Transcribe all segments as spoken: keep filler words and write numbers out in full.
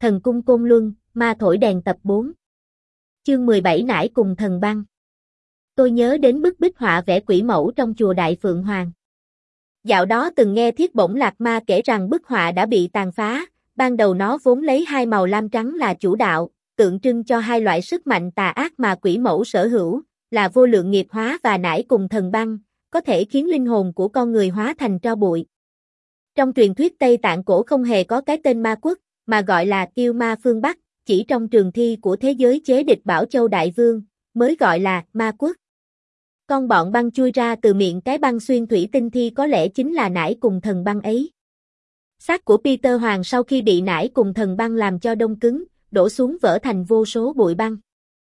Thần cung Côn Luân, ma thổi đèn tập bốn. Chương mười bảy Nải cùng thần băng. Tôi nhớ đến bức bích họa vẽ quỷ mẫu trong chùa Đại Phượng Hoàng. Dạo đó từng nghe Thiết Bổng Lạc Ma kể rằng bức họa đã bị tàn phá, ban đầu nó vốn lấy hai màu lam trắng là chủ đạo, tượng trưng cho hai loại sức mạnh tà ác mà quỷ mẫu sở hữu, là vô lượng nghiệp hóa và nải cùng thần băng, có thể khiến linh hồn của con người hóa thành tro bụi. Trong truyền thuyết Tây Tạng cổ không hề có cái tên ma quốc, mà gọi là Kiêu Ma phương Bắc, chỉ trong trường thi của thế giới chế địch Bảo Châu Đại Vương, mới gọi là ma quốc. Con bọn băng chui ra từ miệng cái băng xuyên thủy tinh thi có lẽ chính là nải cùng thần băng ấy. Xác của Peter Hoàng sau khi bị nải cùng thần băng làm cho đông cứng, đổ xuống vỡ thành vô số bụi băng.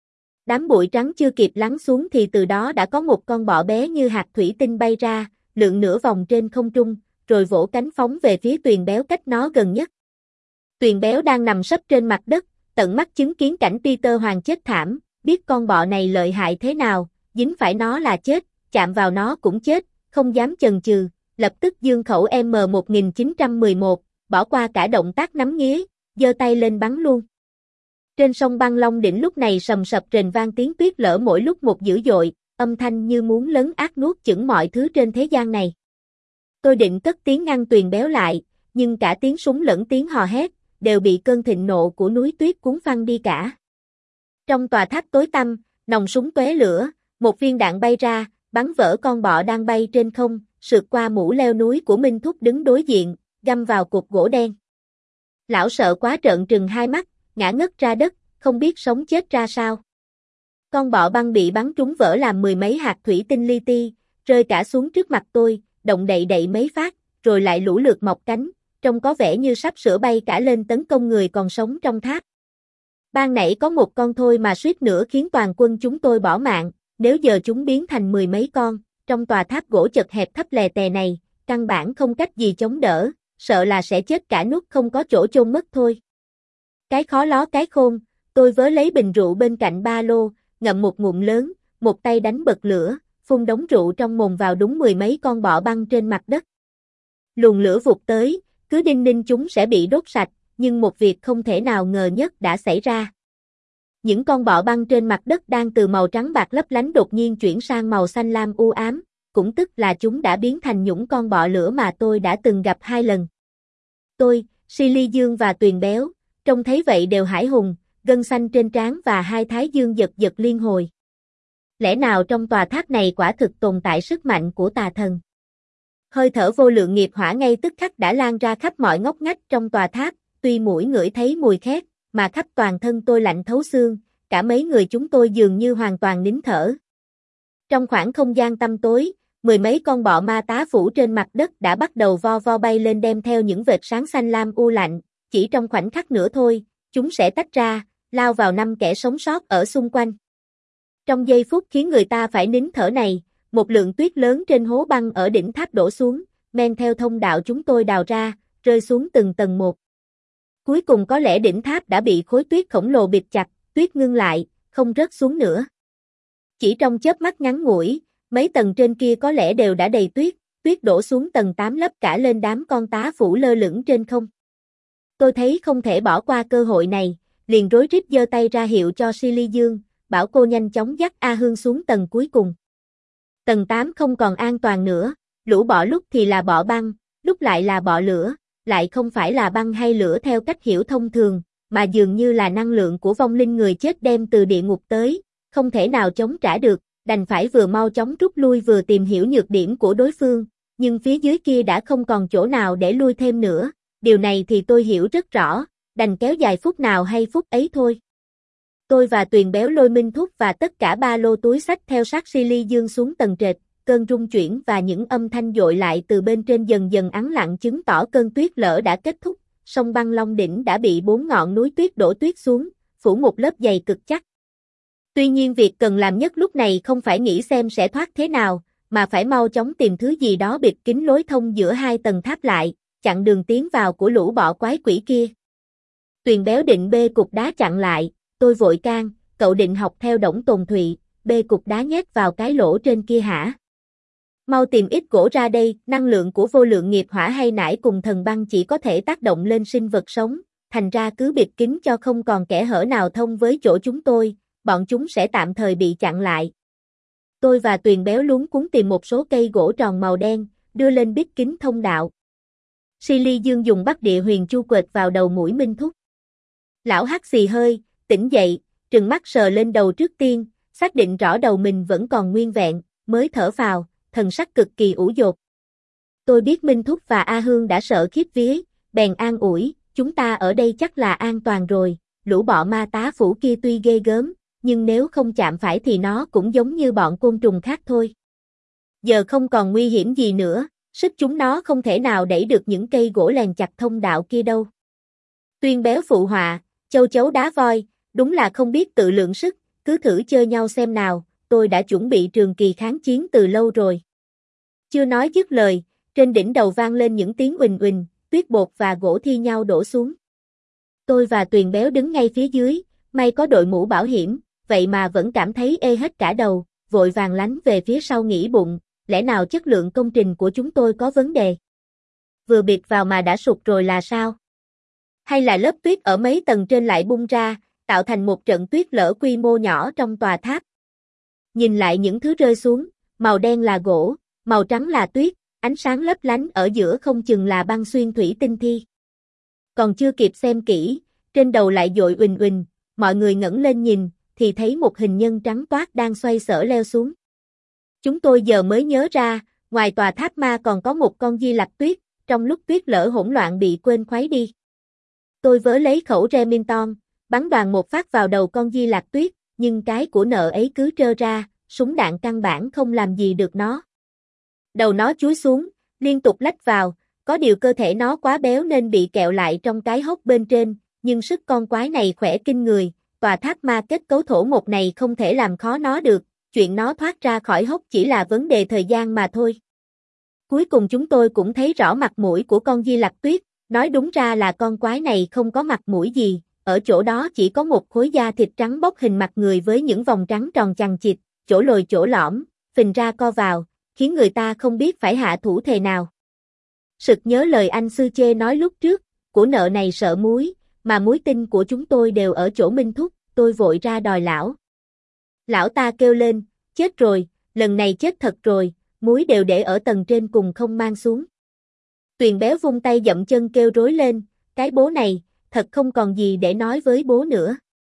Đám bụi trắng chưa kịp lắng xuống thì từ đó đã có một con bọ bé như hạt thủy tinh bay ra, lượn nửa vòng trên không trung, rồi vỗ cánh phóng về phía Tuyền Béo cách nó gần nhất. Tuyền Béo đang nằm sấp trên mặt đất, tận mắt chứng kiến cảnh Peter Hoàng chết thảm, biết con bọ này lợi hại thế nào, dính phải nó là chết, chạm vào nó cũng chết, không dám chần chừ, lập tức giương khẩu M một nghìn chín trăm mười một, bỏ qua cả động tác nắm nghía, giơ tay lên bắn luôn. Trên sông băng Long Đỉnh lúc này sầm sập rền vang tiếng tuyết lở mỗi lúc một dữ dội, âm thanh như muốn lấn át nuốt chửng mọi thứ trên thế gian này. Tôi định cất tiếng ngăn Tuyền Béo lại, nhưng cả tiếng súng lẫn tiếng hò hét, đều bị cơn thịnh nộ của núi tuyết cuốn phăng đi cả. Trong tòa tháp tối tăm, nòng súng tóe lửa, một viên đạn bay ra, bắn vỡ con bọ đang bay trên không, sượt qua mũ leo núi của Minh Thúc đứng đối diện, găm vào cột gỗ đen. Lão sợ quá trợn trừng hai mắt, ngã ngất ra đất, không biết sống chết ra sao. Con bọ băng bị bắn trúng vỡ làm mười mấy hạt thủy tinh li ti, rơi cả xuống trước mặt tôi, động đậy đậy mấy phát, rồi lại lũ lượt mọc cánh, trông có vẻ như sắp sửa bay cả lên tấn công người còn sống trong tháp. Ban nãy có một con thôi mà suýt nữa khiến toàn quân chúng tôi bỏ mạng, nếu giờ chúng biến thành mười mấy con, trong tòa tháp gỗ chật hẹp thấp lè tè này, căn bản không cách gì chống đỡ, sợ là sẽ chết cả nút không có chỗ chôn mất thôi. Cái khó ló cái khôn, tôi vớ lấy bình rượu bên cạnh ba lô, ngậm một ngụm lớn, một tay đánh bật lửa, phun đống rượu trong mồm vào đúng mười mấy con bọ băng trên mặt đất. Luồng lửa vụt tới, cứ đinh ninh chúng sẽ bị đốt sạch, nhưng một việc không thể nào ngờ nhất đã xảy ra. Những con bọ băng trên mặt đất đang từ màu trắng bạc lấp lánh đột nhiên chuyển sang màu xanh lam u ám, cũng tức là chúng đã biến thành những con bọ lửa mà tôi đã từng gặp hai lần. Tôi, Silly Dương và Tuyền Béo, trông thấy vậy đều hãi hùng, gân xanh trên trán và hai thái dương giật giật liên hồi. Lẽ nào trong tòa tháp này quả thực tồn tại sức mạnh của tà thần? Hơi thở vô lượng nghiệp hỏa ngay tức khắc đã lan ra khắp mọi ngóc ngách trong tòa tháp, tuy mũi ngửi thấy mùi khét, mà khắp toàn thân tôi lạnh thấu xương, cả mấy người chúng tôi dường như hoàn toàn nín thở. Trong khoảng không gian tăm tối, mười mấy con bọ ma tá phủ trên mặt đất đã bắt đầu vo vo bay lên đem theo những vệt sáng xanh lam u lạnh, chỉ trong khoảnh khắc nữa thôi, chúng sẽ tách ra, lao vào năm kẻ sống sót ở xung quanh. Trong giây phút khiến người ta phải nín thở này, một lượng tuyết lớn trên hố băng ở đỉnh tháp đổ xuống, men theo thông đạo chúng tôi đào ra, rơi xuống từng tầng một. Cuối cùng có lẽ đỉnh tháp đã bị khối tuyết khổng lồ bịt chặt, tuyết ngưng lại, không rớt xuống nữa. Chỉ trong chớp mắt ngắn ngủi, mấy tầng trên kia có lẽ đều đã đầy tuyết, tuyết đổ xuống tầng tám lấp cả lên đám con tá phủ lơ lửng trên không. Tôi thấy không thể bỏ qua cơ hội này, liền rối rít giơ tay ra hiệu cho Silly Dương, bảo cô nhanh chóng dắt A Hương xuống tầng cuối cùng. Tầng tám không còn an toàn nữa, lũ bọ lúc thì là bọ băng, lúc lại là bọ lửa, lại không phải là băng hay lửa theo cách hiểu thông thường, mà dường như là năng lượng của vong linh người chết đem từ địa ngục tới, không thể nào chống trả được, đành phải vừa mau chóng rút lui vừa tìm hiểu nhược điểm của đối phương, nhưng phía dưới kia đã không còn chỗ nào để lui thêm nữa, điều này thì tôi hiểu rất rõ, đành kéo dài phút nào hay phút ấy thôi. Tôi và Tuyền Béo lôi Minh Thúc và tất cả ba lô túi xách theo sát Silly Dương xuống tầng trệt, cơn rung chuyển và những âm thanh dội lại từ bên trên dần dần ắng lặng chứng tỏ cơn tuyết lở đã kết thúc, sông băng Long Đỉnh đã bị bốn ngọn núi tuyết đổ tuyết xuống, phủ một lớp dày cực chắc. Tuy nhiên việc cần làm nhất lúc này không phải nghĩ xem sẽ thoát thế nào, mà phải mau chóng tìm thứ gì đó bịt kín lối thông giữa hai tầng tháp lại, chặn đường tiến vào của lũ bọ quái quỷ kia. Tuyền Béo định bê cục đá chặn lại, tôi vội can, cậu định học theo Đổng Tồn Thụy, bê cục đá nhét vào cái lỗ trên kia hả? Mau tìm ít gỗ ra đây, năng lượng của vô lượng nghiệp hỏa hay nải cùng thần băng chỉ có thể tác động lên sinh vật sống, thành ra cứ bịt kín cho không còn kẽ hở nào thông với chỗ chúng tôi, bọn chúng sẽ tạm thời bị chặn lại. Tôi và Tuyền Béo luống cuống tìm một số cây gỗ tròn màu đen, đưa lên bít kín thông đạo. Silly Dương dùng Bắc Địa Huyền Chu quệt vào đầu mũi Minh Thúc. Lão hắt xì hơi, tỉnh dậy, trừng mắt sờ lên đầu trước tiên, xác định rõ đầu mình vẫn còn nguyên vẹn, mới thở phào, thần sắc cực kỳ ủ dột. Tôi biết Minh Thúc và A Hương đã sợ khiếp vía, bèn an ủi, chúng ta ở đây chắc là an toàn rồi, lũ bọ ma tá phủ kia tuy ghê gớm, nhưng nếu không chạm phải thì nó cũng giống như bọn côn trùng khác thôi. Giờ không còn nguy hiểm gì nữa, sức chúng nó không thể nào đẩy được những cây gỗ lèn chặt thông đạo kia đâu. Tuyền Béo phụ họa, châu chấu đá voi, đúng là không biết tự lượng sức, cứ thử chơi nhau xem nào, tôi đã chuẩn bị trường kỳ kháng chiến từ lâu rồi. Chưa nói dứt lời, trên đỉnh đầu vang lên những tiếng uỳnh uỳnh, tuyết bột và gỗ thi nhau đổ xuống. Tôi và Tuyền Béo đứng ngay phía dưới, may có đội mũ bảo hiểm, vậy mà vẫn cảm thấy ê hết cả đầu, vội vàng lánh về phía sau nghĩ bụng, lẽ nào chất lượng công trình của chúng tôi có vấn đề? Vừa bịt vào mà đã sụt rồi là sao? Hay là lớp tuyết ở mấy tầng trên lại bung ra, tạo thành một trận tuyết lở quy mô nhỏ trong tòa tháp? Nhìn lại những thứ rơi xuống, màu đen là gỗ, màu trắng là tuyết, ánh sáng lấp lánh ở giữa không chừng là băng xuyên thủy tinh thi. Còn chưa kịp xem kỹ, trên đầu lại dội uỳnh uỳnh, mọi người ngẩng lên nhìn, thì thấy một hình nhân trắng toát đang xoay sở leo xuống. Chúng tôi giờ mới nhớ ra, ngoài tòa tháp ma còn có một con Di Lặc Tuyết, trong lúc tuyết lở hỗn loạn bị quên khuấy đi. Tôi vớ lấy khẩu Remington, bắn đoàn một phát vào đầu con Di Lặc Tuyết, nhưng cái của nợ ấy cứ trơ ra, súng đạn căn bản không làm gì được nó. Đầu nó chúi xuống, liên tục lách vào, có điều cơ thể nó quá béo nên bị kẹo lại trong cái hốc bên trên, nhưng sức con quái này khỏe kinh người, tòa tháp ma kết cấu thổ một này không thể làm khó nó được, chuyện nó thoát ra khỏi hốc chỉ là vấn đề thời gian mà thôi. Cuối cùng chúng tôi cũng thấy rõ mặt mũi của con Di Lặc Tuyết, nói đúng ra là con quái này không có mặt mũi gì, ở chỗ đó chỉ có một khối da thịt trắng bóc hình mặt người với những vòng trắng tròn chằng chịt, chỗ lồi chỗ lõm, phình ra co vào, khiến người ta không biết phải hạ thủ thế nào. Sực nhớ lời anh Sư Chê nói lúc trước, của nợ này sợ muối, mà muối tinh của chúng tôi đều ở chỗ Minh Thúc, tôi vội ra đòi lão. Lão ta kêu lên, chết rồi, lần này chết thật rồi, muối đều để ở tầng trên cùng không mang xuống. Tuyền Béo vung tay dậm chân kêu rối lên, cái bố này, thật không còn gì để nói với bố nữa.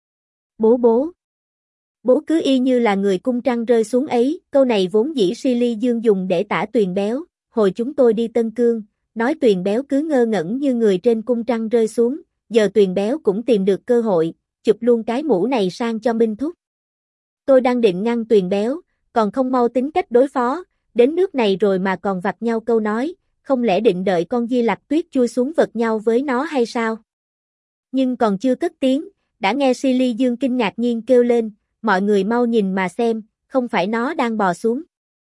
Bố bố. Bố cứ y như là người cung trăng rơi xuống ấy, câu này vốn dĩ Silly Dương dùng để tả Tuyền Béo, hồi chúng tôi đi Tân Cương, nói Tuyền Béo cứ ngơ ngẩn như người trên cung trăng rơi xuống, giờ Tuyền Béo cũng tìm được cơ hội, chụp luôn cái mũ này sang cho Minh Thúc. Tôi đang định ngăn Tuyền Béo, còn không mau tính cách đối phó, đến nước này rồi mà còn vặt nhau câu nói, không lẽ định đợi con Di Lặc Tuyết chui xuống vật nhau với nó hay sao? Nhưng còn chưa cất tiếng, đã nghe Silly Dương kinh ngạc nhiên kêu lên, mọi người mau nhìn mà xem, không phải nó đang bò xuống.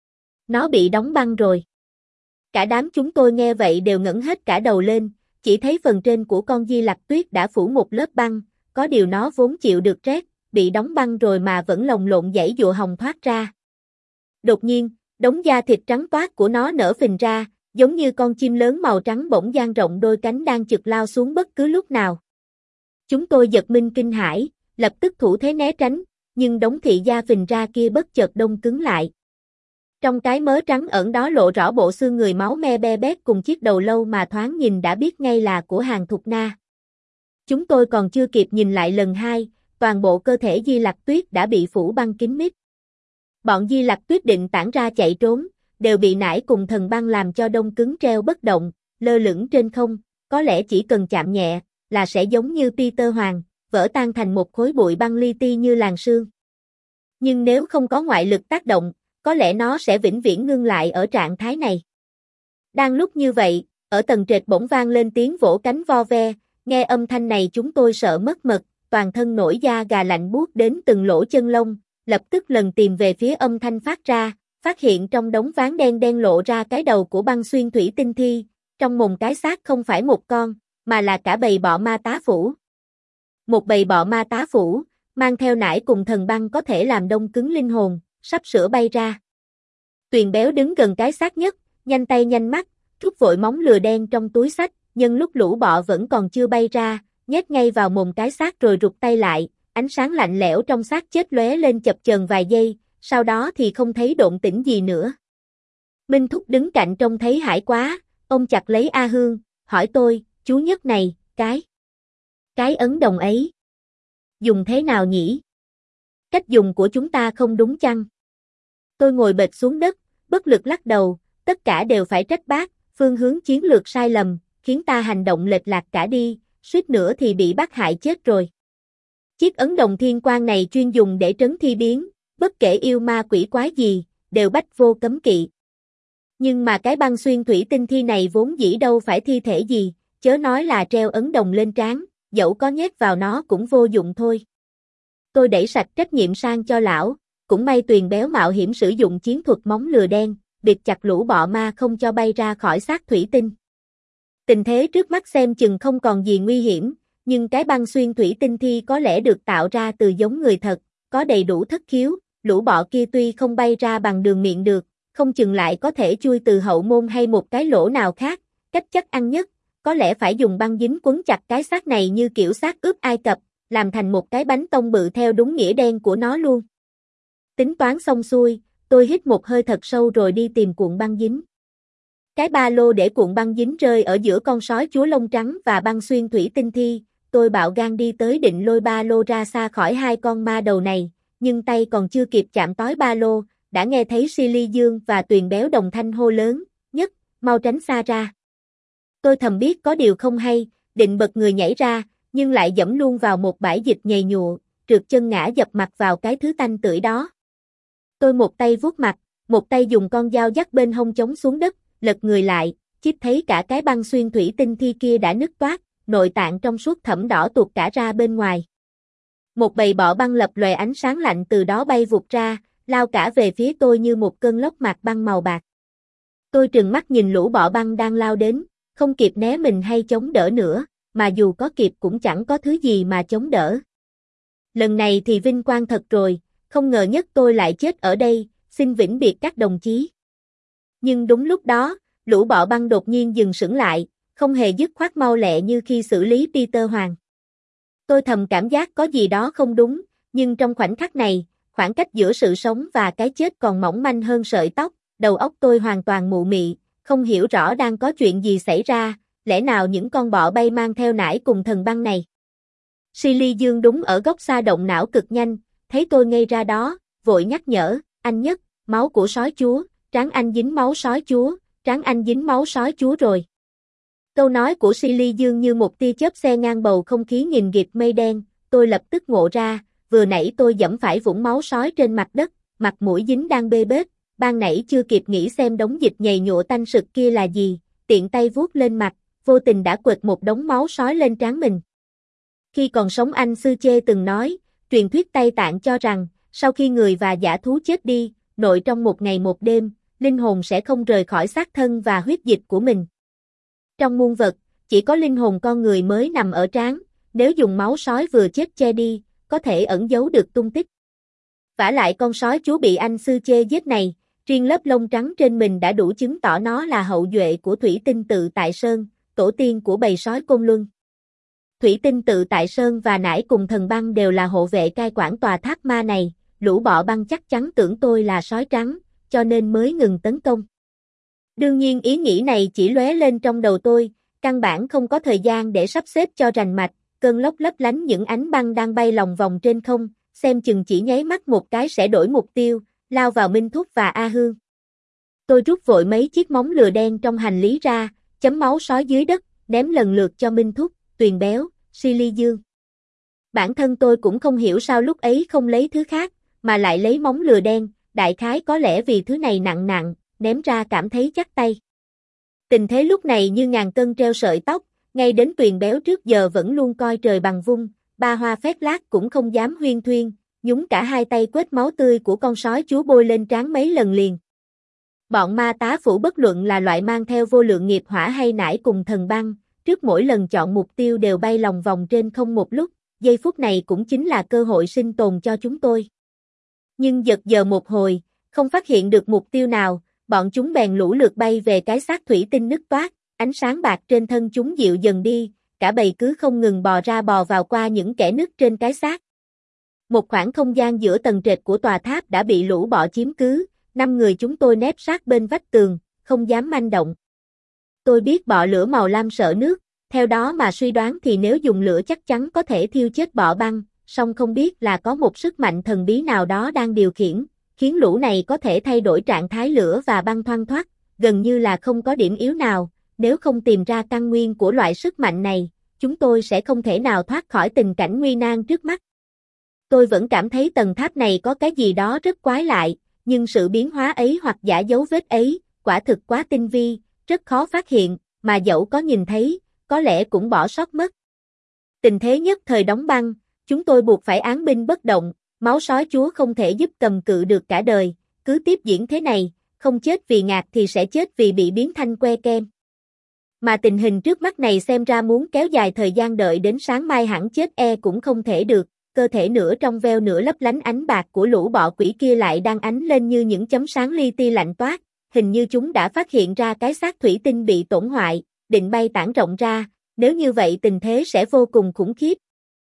Nó bị đóng băng rồi. Cả đám chúng tôi nghe vậy đều ngẩng hết cả đầu lên, chỉ thấy phần trên của con Di Lặc Tuyết đã phủ một lớp băng, có điều nó vốn chịu được rét, bị đóng băng rồi mà vẫn lồng lộn giãy giụa hồng thoát ra. Đột nhiên, đống da thịt trắng toát của nó nở phình ra, giống như con chim lớn màu trắng bỗng dang rộng đôi cánh đang chực lao xuống bất cứ lúc nào. Chúng tôi giật mình kinh hãi, lập tức thủ thế né tránh, nhưng đống thị da phình ra kia bất chợt đông cứng lại. Trong cái mớ trắng ẩn đó lộ rõ bộ xương người máu me be bét cùng chiếc đầu lâu mà thoáng nhìn đã biết ngay là của Hàn Thục Na. Chúng tôi còn chưa kịp nhìn lại lần hai, toàn bộ cơ thể Di Lặc Tuyết đã bị phủ băng kín mít. Bọn Di Lặc Tuyết định tản ra chạy trốn, đều bị nải cùng thần băng làm cho đông cứng treo bất động, lơ lửng trên không, có lẽ chỉ cần chạm nhẹ, là sẽ giống như Peter Hoàng, vỡ tan thành một khối bụi băng li ti như làn sương. Nhưng nếu không có ngoại lực tác động, có lẽ nó sẽ vĩnh viễn ngưng lại ở trạng thái này. Đang lúc như vậy, ở tầng trệt bỗng vang lên tiếng vỗ cánh vo ve, nghe âm thanh này chúng tôi sợ mất mật, toàn thân nổi da gà lạnh buốt đến từng lỗ chân lông, lập tức lần tìm về phía âm thanh phát ra, phát hiện trong đống ván đen đen lộ ra cái đầu của băng xuyên thủy tinh thi, trong mồm cái xác không phải một con, mà là cả bầy bọ ma tá phủ. Một bầy bọ ma tá phủ, mang theo nải cùng thần băng có thể làm đông cứng linh hồn, sắp sửa bay ra. Tuyền Béo đứng gần cái xác nhất, nhanh tay nhanh mắt, rút vội móng lừa đen trong túi xách, nhân lúc lũ bọ vẫn còn chưa bay ra, nhét ngay vào mồm cái xác rồi rụt tay lại, ánh sáng lạnh lẽo trong xác chết lóe lên chập chờn vài giây, sau đó thì không thấy động tĩnh gì nữa. Minh Thúc đứng cạnh trông thấy hãi quá, ông chặt lấy A Hương, hỏi tôi, chú Nhất này, cái, cái ấn đồng ấy, dùng thế nào nhỉ? Cách dùng của chúng ta không đúng chăng? Tôi ngồi bệt xuống đất, bất lực lắc đầu, tất cả đều phải trách bác, phương hướng chiến lược sai lầm, khiến ta hành động lệch lạc cả đi, suýt nữa thì bị bác hại chết rồi. Chiếc ấn đồng thiên quang này chuyên dùng để trấn thi biến, bất kể yêu ma quỷ quái gì, đều bách vô cấm kỵ. Nhưng mà cái băng xuyên thủy tinh thi này vốn dĩ đâu phải thi thể gì, chớ nói là treo ấn đồng lên trán, dẫu có nhét vào nó cũng vô dụng thôi. Tôi đẩy sạch trách nhiệm sang cho lão, cũng may Tuyền béo mạo hiểm sử dụng chiến thuật móng lừa đen, bịt chặt lũ bọ ma không cho bay ra khỏi xác thủy tinh. Tình thế trước mắt xem chừng không còn gì nguy hiểm, nhưng cái băng xuyên thủy tinh thi có lẽ được tạo ra từ giống người thật, có đầy đủ thất khiếu, lũ bọ kia tuy không bay ra bằng đường miệng được, không chừng lại có thể chui từ hậu môn hay một cái lỗ nào khác, cách chắc ăn nhất, có lẽ phải dùng băng dính quấn chặt cái xác này như kiểu xác ướp Ai Cập, làm thành một cái bánh tông bự theo đúng nghĩa đen của nó luôn. Tính toán xong xuôi, tôi hít một hơi thật sâu rồi đi tìm cuộn băng dính. Cái ba lô để cuộn băng dính rơi ở giữa con sói chúa lông trắng và băng xuyên thủy tinh thi, tôi bạo gan đi tới định lôi ba lô ra xa khỏi hai con ma đầu này, nhưng tay còn chưa kịp chạm tói ba lô, đã nghe thấy Silly Dương và Tuyền béo đồng thanh hô lớn, Nhất, mau tránh xa ra. Tôi thầm biết có điều không hay, định bật người nhảy ra, nhưng lại dẫm luôn vào một bãi dịch nhầy nhụa, trượt chân ngã dập mặt vào cái thứ tanh tưởi đó. Tôi một tay vuốt mặt, một tay dùng con dao dắt bên hông chống xuống đất, lật người lại, chít thấy cả cái băng xuyên thủy tinh thi kia đã nứt toác, nội tạng trong suốt thẫm đỏ tuột cả ra bên ngoài. Một bầy bọ băng lập lòe ánh sáng lạnh từ đó bay vụt ra, lao cả về phía tôi như một cơn lốc mạc băng màu bạc. Tôi trừng mắt nhìn lũ bọ băng đang lao đến, không kịp né mình hay chống đỡ nữa, mà dù có kịp cũng chẳng có thứ gì mà chống đỡ. Lần này thì vinh quang thật rồi, không ngờ Nhất tôi lại chết ở đây, xin vĩnh biệt các đồng chí. Nhưng đúng lúc đó, lũ bọ băng đột nhiên dừng sững lại, không hề dứt khoát mau lẹ như khi xử lý Peter Hoàng. Tôi thầm cảm giác có gì đó không đúng, nhưng trong khoảnh khắc này, khoảng cách giữa sự sống và cái chết còn mỏng manh hơn sợi tóc, đầu óc tôi hoàn toàn mụ mị, không hiểu rõ đang có chuyện gì xảy ra, lẽ nào những con bọ bay mang theo nải cùng thần băng này. Silly Dương đúng ở góc xa động não cực nhanh, thấy tôi ngây ra đó, vội nhắc nhở, anh Nhất, máu của sói chúa, trán anh dính máu sói chúa, trán anh dính máu sói chúa rồi. Câu nói của Silly Dương như một tia chớp xe ngang bầu không khí nghìn nghịt mây đen, tôi lập tức ngộ ra, vừa nãy tôi dẫm phải vũng máu sói trên mặt đất, mặt mũi dính đang bê bết, ban nãy chưa kịp nghĩ xem đống dịch nhầy nhụa tanh sực kia là gì, tiện tay vuốt lên mặt, vô tình đã quệt một đống máu sói lên trán mình. Khi còn sống anh Sư Chê từng nói, truyền thuyết Tây Tạng cho rằng, sau khi người và dã thú chết đi, nội trong một ngày một đêm, linh hồn sẽ không rời khỏi xác thân và huyết dịch của mình. Trong muôn vật, chỉ có linh hồn con người mới nằm ở trán, nếu dùng máu sói vừa chết che đi, có thể ẩn giấu được tung tích. Vả lại con sói chúa bị anh Sư Chê giết này, riêng lớp lông trắng trên mình đã đủ chứng tỏ nó là hậu duệ của Thủy Tinh Tự Tại Sơn, tổ tiên của bầy sói Côn Luân. Thủy Tinh Tự Tại Sơn và nải cùng thần băng đều là hộ vệ cai quản tòa tháp ma này, lũ bọ băng chắc chắn tưởng tôi là sói trắng, cho nên mới ngừng tấn công. Đương nhiên ý nghĩ này chỉ lóe lên trong đầu tôi, căn bản không có thời gian để sắp xếp cho rành mạch, cơn lốc lấp lánh những ánh băng đang bay lòng vòng trên không, xem chừng chỉ nháy mắt một cái sẽ đổi mục tiêu, lao vào Minh Thúc và A Hương. Tôi rút vội mấy chiếc móng lừa đen trong hành lý ra, chấm máu sói dưới đất, ném lần lượt cho Minh Thúc, Tuyền béo, Silly Dương. Bản thân tôi cũng không hiểu sao lúc ấy không lấy thứ khác, mà lại lấy móng lừa đen, đại khái có lẽ vì thứ này nặng nặng, ném ra cảm thấy chắc tay. Tình thế lúc này như ngàn cân treo sợi tóc, ngay đến Tuyền béo trước giờ vẫn luôn coi trời bằng vung, ba hoa phét lác cũng không dám huyên thuyên, nhúng cả hai tay quết máu tươi của con sói chúa bôi lên trán mấy lần liền. Bọn ma tá phủ bất luận là loại mang theo vô lượng nghiệp hỏa hay nải cùng thần băng, trước mỗi lần chọn mục tiêu đều bay lòng vòng trên không một lúc, giây phút này cũng chính là cơ hội sinh tồn cho chúng tôi. Nhưng giật giờ một hồi, không phát hiện được mục tiêu nào, bọn chúng bèn lũ lượt bay về cái xác thủy tinh nứt toác, ánh sáng bạc trên thân chúng dịu dần đi, cả bầy cứ không ngừng bò ra bò vào qua những kẽ nứt trên cái xác. Một khoảng không gian giữa tầng trệt của tòa tháp đã bị lũ bọ chiếm cứ, năm người chúng tôi nép sát bên vách tường, không dám manh động. Tôi biết bọ lửa màu lam sợ nước, theo đó mà suy đoán thì nếu dùng lửa chắc chắn có thể thiêu chết bọ băng, song không biết là có một sức mạnh thần bí nào đó đang điều khiển, khiến lũ này có thể thay đổi trạng thái lửa và băng thoăn thoắt, gần như là không có điểm yếu nào, nếu không tìm ra căn nguyên của loại sức mạnh này, chúng tôi sẽ không thể nào thoát khỏi tình cảnh nguy nan trước mắt. Tôi vẫn cảm thấy tầng tháp này có cái gì đó rất quái lạ, nhưng sự biến hóa ấy hoặc giả dấu vết ấy, quả thực quá tinh vi, rất khó phát hiện, mà dẫu có nhìn thấy, có lẽ cũng bỏ sót mất. Tình thế nhất thời đóng băng, chúng tôi buộc phải án binh bất động, máu sói chúa không thể giúp cầm cự được cả đời, cứ tiếp diễn thế này, không chết vì ngạt thì sẽ chết vì bị biến thành que kem. Mà tình hình trước mắt này xem ra muốn kéo dài thời gian đợi đến sáng mai hẳn chết e cũng không thể được, cơ thể nửa trong veo nửa lấp lánh ánh bạc của lũ bọ quỷ kia lại đang ánh lên như những chấm sáng li ti lạnh toát, hình như chúng đã phát hiện ra cái xác thủy tinh bị tổn hoại, định bay tản rộng ra, nếu như vậy tình thế sẽ vô cùng khủng khiếp.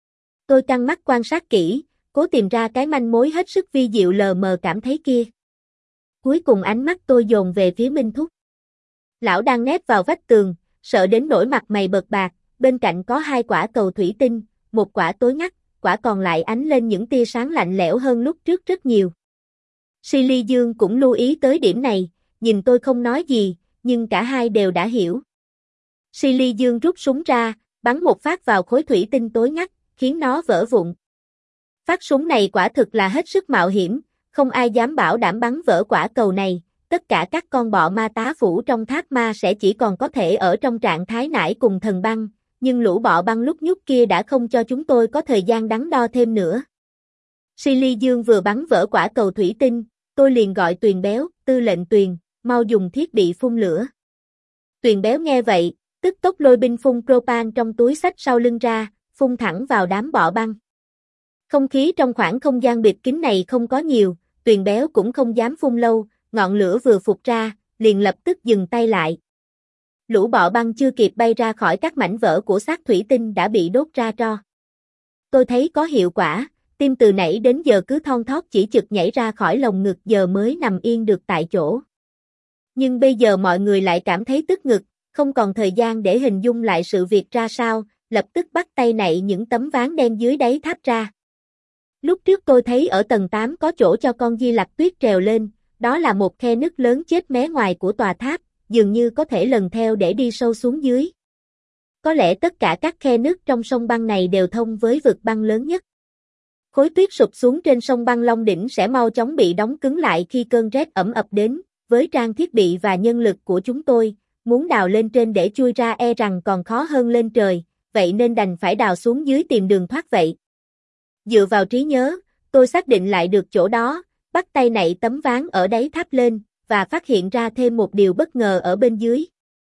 Tôi căng mắt quan sát kỹ, cố tìm ra cái manh mối hết sức vi diệu lờ mờ cảm thấy kia. Cuối cùng ánh mắt tôi dồn về phía Minh Thúc. Lão đang nép vào vách tường, sợ đến nỗi mặt mày bợt bạc, bên cạnh có hai quả cầu thủy tinh, một quả tối ngắt, quả còn lại ánh lên những tia sáng lạnh lẽo hơn lúc trước rất nhiều. Silly Dương cũng lưu ý tới điểm này, nhìn tôi không nói gì, nhưng cả hai đều đã hiểu. Silly Dương rút súng ra, bắn một phát vào khối thủy tinh tối ngắt, khiến nó vỡ vụn. Phát súng này quả thực là hết sức mạo hiểm, không ai dám bảo đảm bắn vỡ quả cầu này, tất cả các con bọ ma tá phủ trong tháp ma sẽ chỉ còn có thể ở trong trạng thái nải cùng thần băng, nhưng lũ bọ băng lúc nhúc kia đã không cho chúng tôi có thời gian đắn đo thêm nữa. Silly Dương vừa bắn vỡ quả cầu thủy tinh, tôi liền gọi Tuyền Béo, Tư lệnh Tuyền, mau dùng thiết bị phun lửa. Tuyền Béo nghe vậy, tức tốc lôi binh phun propan trong túi xách sau lưng ra, phun thẳng vào đám bọ băng. Không khí trong khoảng không gian bịt kín này không có nhiều, Tuyền Béo cũng không dám phun lâu, ngọn lửa vừa phụt ra, liền lập tức dừng tay lại. Lũ bọ băng chưa kịp bay ra khỏi các mảnh vỡ của xác thủy tinh đã bị đốt ra tro. Tôi thấy có hiệu quả, tim từ nãy đến giờ cứ thon thót chỉ chực nhảy ra khỏi lồng ngực giờ mới nằm yên được tại chỗ. Nhưng bây giờ mọi người lại cảm thấy tức ngực, không còn thời gian để hình dung lại sự việc ra sao, lập tức bắt tay nạy những tấm ván đen dưới đáy tháp ra. Lúc trước tôi thấy ở tầng tám có chỗ cho con Di Lặc Tuyết trèo lên, đó là một khe nứt lớn chết mé ngoài của tòa tháp, dường như có thể lần theo để đi sâu xuống dưới. Có lẽ tất cả các khe nứt trong sông băng này đều thông với vực băng lớn nhất. Khối tuyết sụp xuống trên sông băng Long Đỉnh sẽ mau chóng bị đóng cứng lại khi cơn rét ẩm ập đến, với trang thiết bị và nhân lực của chúng tôi, muốn đào lên trên để chui ra e rằng còn khó hơn lên trời, vậy nên đành phải đào xuống dưới tìm đường thoát vậy. Dựa vào trí nhớ, tôi xác định lại được chỗ đó, bắt tay nạy tấm ván ở đáy tháp lên, và phát hiện ra thêm một điều bất ngờ ở bên dưới.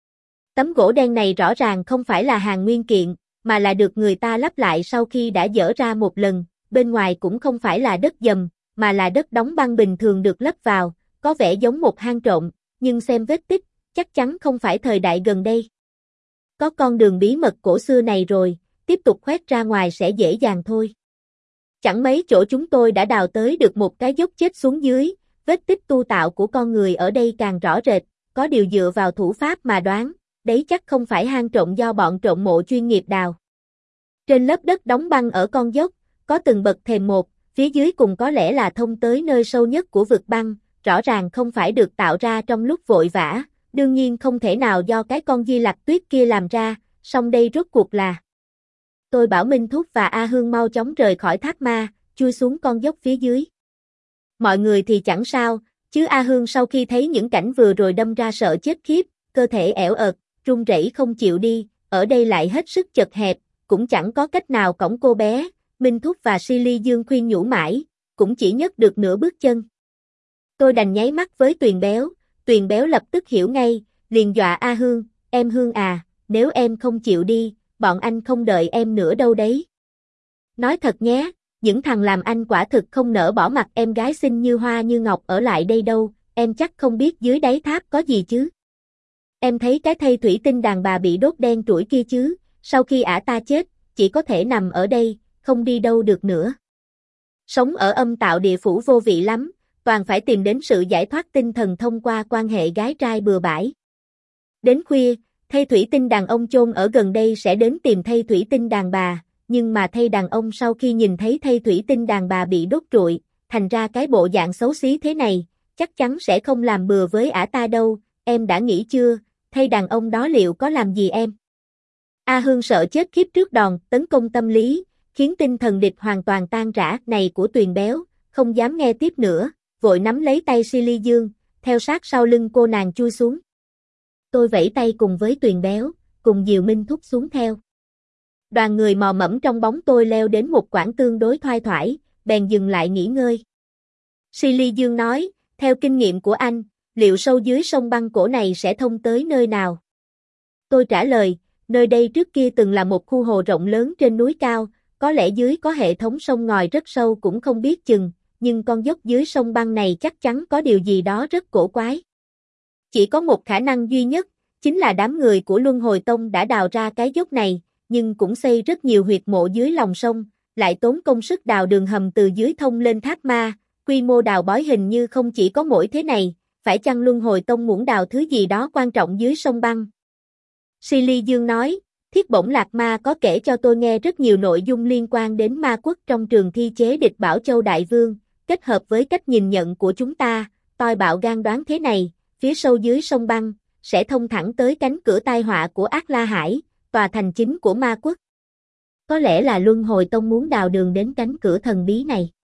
Tấm gỗ đen này rõ ràng không phải là hàng nguyên kiện, mà là được người ta lắp lại sau khi đã dỡ ra một lần, bên ngoài cũng không phải là đất dầm, mà là đất đóng băng bình thường được lắp vào, có vẻ giống một hang trộm, nhưng xem vết tích, chắc chắn không phải thời đại gần đây. Có con đường bí mật cổ xưa này rồi, tiếp tục khoét ra ngoài sẽ dễ dàng thôi. Chẳng mấy chỗ chúng tôi đã đào tới được một cái dốc chết xuống dưới, vết tích tu tạo của con người ở đây càng rõ rệt, có điều dựa vào thủ pháp mà đoán, đấy chắc không phải hang trộm do bọn trộm mộ chuyên nghiệp đào. Trên lớp đất đóng băng ở con dốc, có từng bậc thềm một, phía dưới cùng có lẽ là thông tới nơi sâu nhất của vực băng, rõ ràng không phải được tạo ra trong lúc vội vã, đương nhiên không thể nào do cái con Di Lặc Tuyết kia làm ra, song đây rốt cuộc là. Tôi bảo Minh Thúc và A Hương mau chóng rời khỏi tháp ma, chui xuống con dốc phía dưới. Mọi người thì chẳng sao, chứ A Hương sau khi thấy những cảnh vừa rồi đâm ra sợ chết khiếp, cơ thể ẻo ợt, run rẩy không chịu đi, ở đây lại hết sức chật hẹp, cũng chẳng có cách nào cõng cô bé, Minh Thúc và Silly Dương khuyên nhủ mãi, cũng chỉ nhấc được nửa bước chân. Tôi đành nháy mắt với Tuyền Béo, Tuyền Béo lập tức hiểu ngay, liền dọa A Hương, em Hương à, nếu em không chịu đi, bọn anh không đợi em nữa đâu đấy. Nói thật nhé, những thằng làm anh quả thực không nỡ bỏ mặc em gái xinh như hoa như ngọc ở lại đây đâu, em chắc không biết dưới đáy tháp có gì chứ. Em thấy cái thây thủy tinh đàn bà bị đốt đen trũi kia chứ, sau khi ả ta chết, chỉ có thể nằm ở đây, không đi đâu được nữa. Sống ở âm tạo địa phủ vô vị lắm, toàn phải tìm đến sự giải thoát tinh thần thông qua quan hệ gái trai bừa bãi. Đến khuya, thây thủy tinh đàn ông chôn ở gần đây sẽ đến tìm thây thủy tinh đàn bà, nhưng mà thây đàn ông sau khi nhìn thấy thây thủy tinh đàn bà bị đốt trụi, thành ra cái bộ dạng xấu xí thế này, chắc chắn sẽ không làm bừa với ả ta đâu, em đã nghĩ chưa, thây đàn ông đó liệu có làm gì em? A Hương sợ chết khiếp trước đòn tấn công tâm lý, khiến tinh thần địch hoàn toàn tan rã này của Tuyền Béo, không dám nghe tiếp nữa, vội nắm lấy tay Silly Dương, theo sát sau lưng cô nàng chui xuống. Tôi vẫy tay cùng với Tuyền Béo, cùng Diều Minh Thúc xuống theo. Đoàn người mò mẫm trong bóng tôi leo đến một quãng tương đối thoai thoải, bèn dừng lại nghỉ ngơi. Silly Dương nói, theo kinh nghiệm của anh, liệu sâu dưới sông băng cổ này sẽ thông tới nơi nào? Tôi trả lời, nơi đây trước kia từng là một khu hồ rộng lớn trên núi cao, có lẽ dưới có hệ thống sông ngòi rất sâu cũng không biết chừng, nhưng con dốc dưới sông băng này chắc chắn có điều gì đó rất cổ quái. Chỉ có một khả năng duy nhất, chính là đám người của Luân Hồi Tông đã đào ra cái dốc này, nhưng cũng xây rất nhiều huyệt mộ dưới lòng sông, lại tốn công sức đào đường hầm từ dưới thông lên thác ma, quy mô đào bới hình như không chỉ có mỗi thế này, phải chăng Luân Hồi Tông muốn đào thứ gì đó quan trọng dưới sông băng? Silly Dương nói, Thiết Bổng Lạc Ma có kể cho tôi nghe rất nhiều nội dung liên quan đến ma quốc trong trường thi chế địch Bảo Châu Đại Vương, kết hợp với cách nhìn nhận của chúng ta, tôi bạo gan đoán thế này, phía sâu dưới sông băng, sẽ thông thẳng tới cánh cửa tai họa của Ác La Hải, tòa thành chính của ma quốc. Có lẽ là Luân Hồi Tông muốn đào đường đến cánh cửa thần bí này.